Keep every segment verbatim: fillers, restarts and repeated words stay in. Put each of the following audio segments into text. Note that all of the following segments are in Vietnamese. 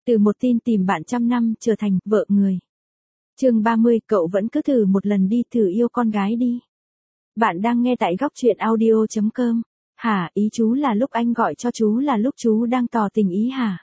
Từ một tin tìm bạn trăm năm trở thành vợ người. Chương ba mươi, cậu vẫn cứ thử một lần đi, thử yêu con gái đi. Bạn đang nghe tại góc truyện audio chấm com. Hả, ý chú là lúc anh gọi cho chú là lúc chú đang tỏ tình ý hả?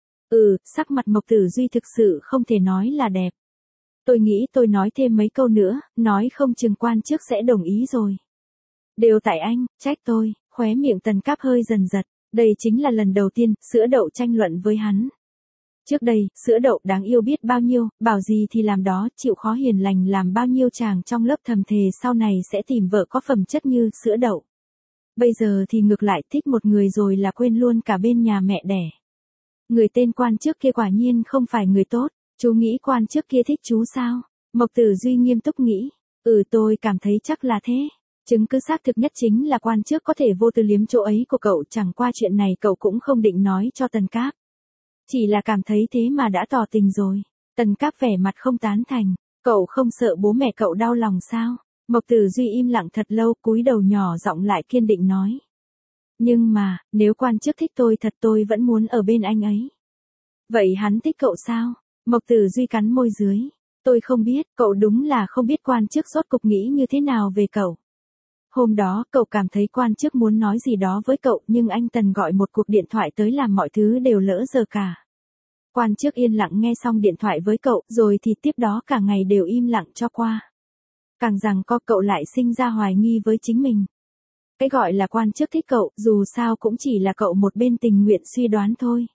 Ừ, sắc mặt Mộc Tử Duy thực sự không thể nói là đẹp. Tôi nghĩ tôi nói thêm mấy câu nữa, nói không chừng quan chức sẽ đồng ý rồi. Đều tại anh, trách tôi, khóe miệng Tần Cáp hơi dần giật. Đây chính là lần đầu tiên, sữa đậu tranh luận với hắn. Trước đây, sữa đậu đáng yêu biết bao nhiêu, bảo gì thì làm đó, chịu khó hiền lành làm bao nhiêu chàng trong lớp thầm thề sau này sẽ tìm vợ có phẩm chất như sữa đậu. Bây giờ thì ngược lại thích một người rồi là quên luôn cả bên nhà mẹ đẻ. Người tên quan trước kia quả nhiên không phải người tốt, chú nghĩ quan trước kia thích chú sao? Mộc Tử Duy nghiêm túc nghĩ, ừ tôi cảm thấy chắc là thế. Chứng cứ xác thực nhất chính là quan trước có thể vô tư liếm chỗ ấy của cậu, chẳng qua chuyện này cậu cũng không định nói cho Tần Cáp. Chỉ là cảm thấy thế mà đã tỏ tình rồi. Tần Cáp vẻ mặt không tán thành, cậu không sợ bố mẹ cậu đau lòng sao? Mộc Tử Duy im lặng thật lâu, cúi đầu nhỏ giọng lại kiên định nói. Nhưng mà, nếu quan chức thích tôi thật tôi vẫn muốn ở bên anh ấy. Vậy hắn thích cậu sao? Mộc Tử Duy cắn môi dưới. Tôi không biết, cậu đúng là không biết quan chức rốt cục nghĩ như thế nào về cậu. Hôm đó, cậu cảm thấy quan chức muốn nói gì đó với cậu, nhưng anh Tần gọi một cuộc điện thoại tới làm mọi thứ đều lỡ giờ cả. Quan chức yên lặng nghe xong điện thoại với cậu, rồi thì tiếp đó cả ngày đều im lặng cho qua. Càng rằng co cậu lại sinh ra hoài nghi với chính mình. Cái gọi là quan chức thích cậu, dù sao cũng chỉ là cậu một bên tình nguyện suy đoán thôi.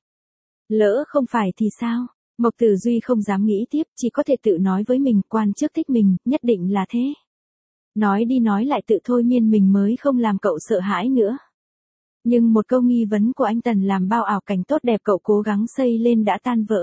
Lỡ không phải thì sao? Mộc Tử Duy không dám nghĩ tiếp, chỉ có thể tự nói với mình, quan chức thích mình, nhất định là thế. Nói đi nói lại tự thôi miên mình mới không làm cậu sợ hãi nữa. Nhưng một câu nghi vấn của anh Tần làm bao ảo cảnh tốt đẹp cậu cố gắng xây lên đã tan vỡ.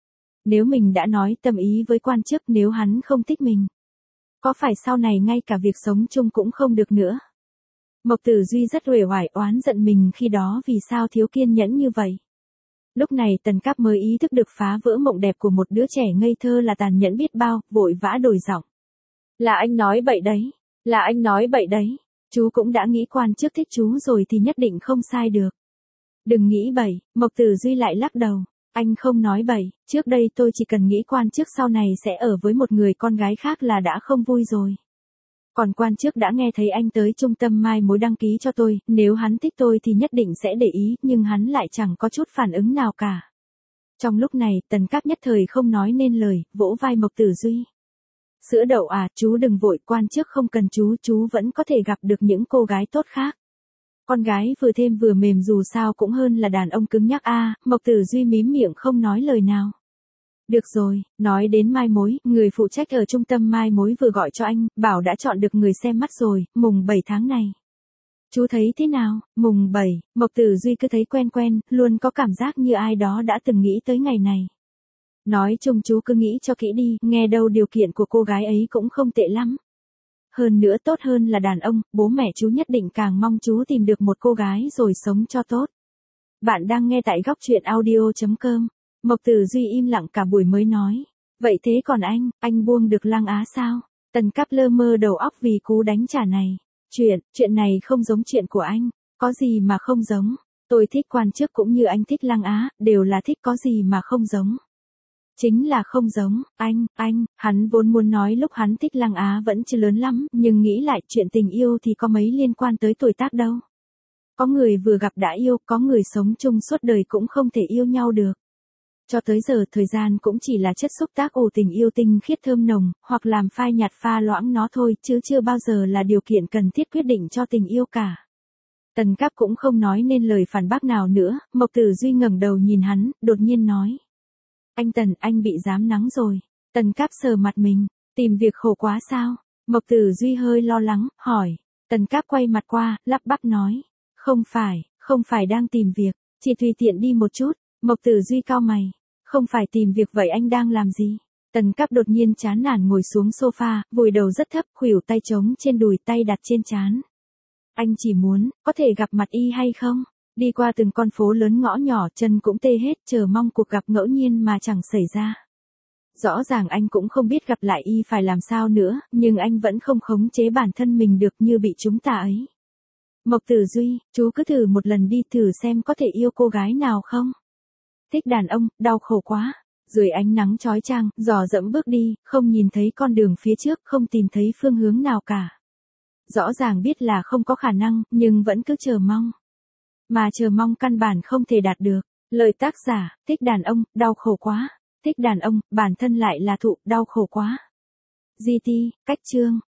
Nếu mình đã nói tâm ý với quan chức, nếu hắn không thích mình, có phải sau này ngay cả việc sống chung cũng không được nữa? Mộc Tử Duy rất uể oải oán giận mình khi đó vì sao thiếu kiên nhẫn như vậy. Lúc này Tần Cáp mới ý thức được phá vỡ mộng đẹp của một đứa trẻ ngây thơ là tàn nhẫn biết bao, vội vã đổi giọng. Là anh nói bậy đấy, là anh nói bậy đấy. Chú cũng đã nghĩ quan chức thích chú rồi thì nhất định không sai được. Đừng nghĩ bậy, Mộc Tử Duy lại lắc đầu. Anh không nói bậy, trước đây tôi chỉ cần nghĩ quan chức sau này sẽ ở với một người con gái khác là đã không vui rồi. Còn quan chức đã nghe thấy anh tới trung tâm mai mối đăng ký cho tôi, nếu hắn thích tôi thì nhất định sẽ để ý, nhưng hắn lại chẳng có chút phản ứng nào cả. Trong lúc này, Tần Cáp nhất thời không nói nên lời, vỗ vai Mộc Tử Duy. Sữa đậu à, chú đừng vội, quan chức không cần chú, chú vẫn có thể gặp được những cô gái tốt khác. Con gái vừa thêm vừa mềm dù sao cũng hơn là đàn ông cứng nhắc a. À, Mộc Tử Duy mím miệng không nói lời nào. Được rồi, nói đến mai mối, người phụ trách ở trung tâm mai mối vừa gọi cho anh, bảo đã chọn được người xem mắt rồi, mùng bảy tháng này. Chú thấy thế nào? Mùng bảy, Mộc Tử Duy cứ thấy quen quen, luôn có cảm giác như ai đó đã từng nghĩ tới ngày này. Nói chung chú cứ nghĩ cho kỹ đi, nghe đâu điều kiện của cô gái ấy cũng không tệ lắm. Hơn nữa tốt hơn là đàn ông, bố mẹ chú nhất định càng mong chú tìm được một cô gái rồi sống cho tốt. Bạn đang nghe tại góc truyện audio chấm com. Mộc Tử Duy im lặng cả buổi mới nói. Vậy thế còn anh, anh buông được Lăng Á sao? Tần Cáp lơ mơ đầu óc vì cú đánh trả này. Chuyện, chuyện này không giống chuyện của anh. Có gì mà không giống? Tôi thích quan chức cũng như anh thích Lăng Á, đều là thích, có gì mà không giống? Chính là không giống, anh, anh, hắn vốn muốn nói lúc hắn thích Lăng Á vẫn chưa lớn lắm, nhưng nghĩ lại chuyện tình yêu thì có mấy liên quan tới tuổi tác đâu. Có người vừa gặp đã yêu, có người sống chung suốt đời cũng không thể yêu nhau được. Cho tới giờ thời gian cũng chỉ là chất xúc tác ủ tình yêu tinh khiết thơm nồng, hoặc làm phai nhạt pha loãng nó thôi, chứ chưa bao giờ là điều kiện cần thiết quyết định cho tình yêu cả. Tần Cáp cũng không nói nên lời phản bác nào nữa, Mộc Tử Duy ngẩng đầu nhìn hắn, đột nhiên nói. Anh Tần, anh bị giám nắng rồi. Tần Cáp sờ mặt mình, tìm việc khổ quá sao? Mộc Tử Duy hơi lo lắng, hỏi. Tần Cáp quay mặt qua, lắp bắp nói. Không phải, không phải đang tìm việc, chỉ tùy tiện đi một chút. Mộc Tử Duy cau mày. Không phải tìm việc vậy anh đang làm gì? Tần Cáp đột nhiên chán nản ngồi xuống sofa, vùi đầu rất thấp, khuỷu tay trống trên đùi, tay đặt trên trán. Anh chỉ muốn, có thể gặp mặt y hay không? Đi qua từng con phố lớn ngõ nhỏ, chân cũng tê hết, chờ mong cuộc gặp ngẫu nhiên mà chẳng xảy ra. Rõ ràng anh cũng không biết gặp lại y phải làm sao nữa, nhưng anh vẫn không khống chế bản thân mình được như bị chúng ta ấy. Mộc Tử Duy, chú cứ thử một lần đi, thử xem có thể yêu cô gái nào không? Thích đàn ông, đau khổ quá. Dưới ánh nắng chói chang, dò dẫm bước đi, không nhìn thấy con đường phía trước, không tìm thấy phương hướng nào cả. Rõ ràng biết là không có khả năng, nhưng vẫn cứ chờ mong. Mà chờ mong căn bản không thể đạt được. Lời tác giả, thích đàn ông, đau khổ quá. Thích đàn ông, bản thân lại là thụ, đau khổ quá. giê tê, cách chương.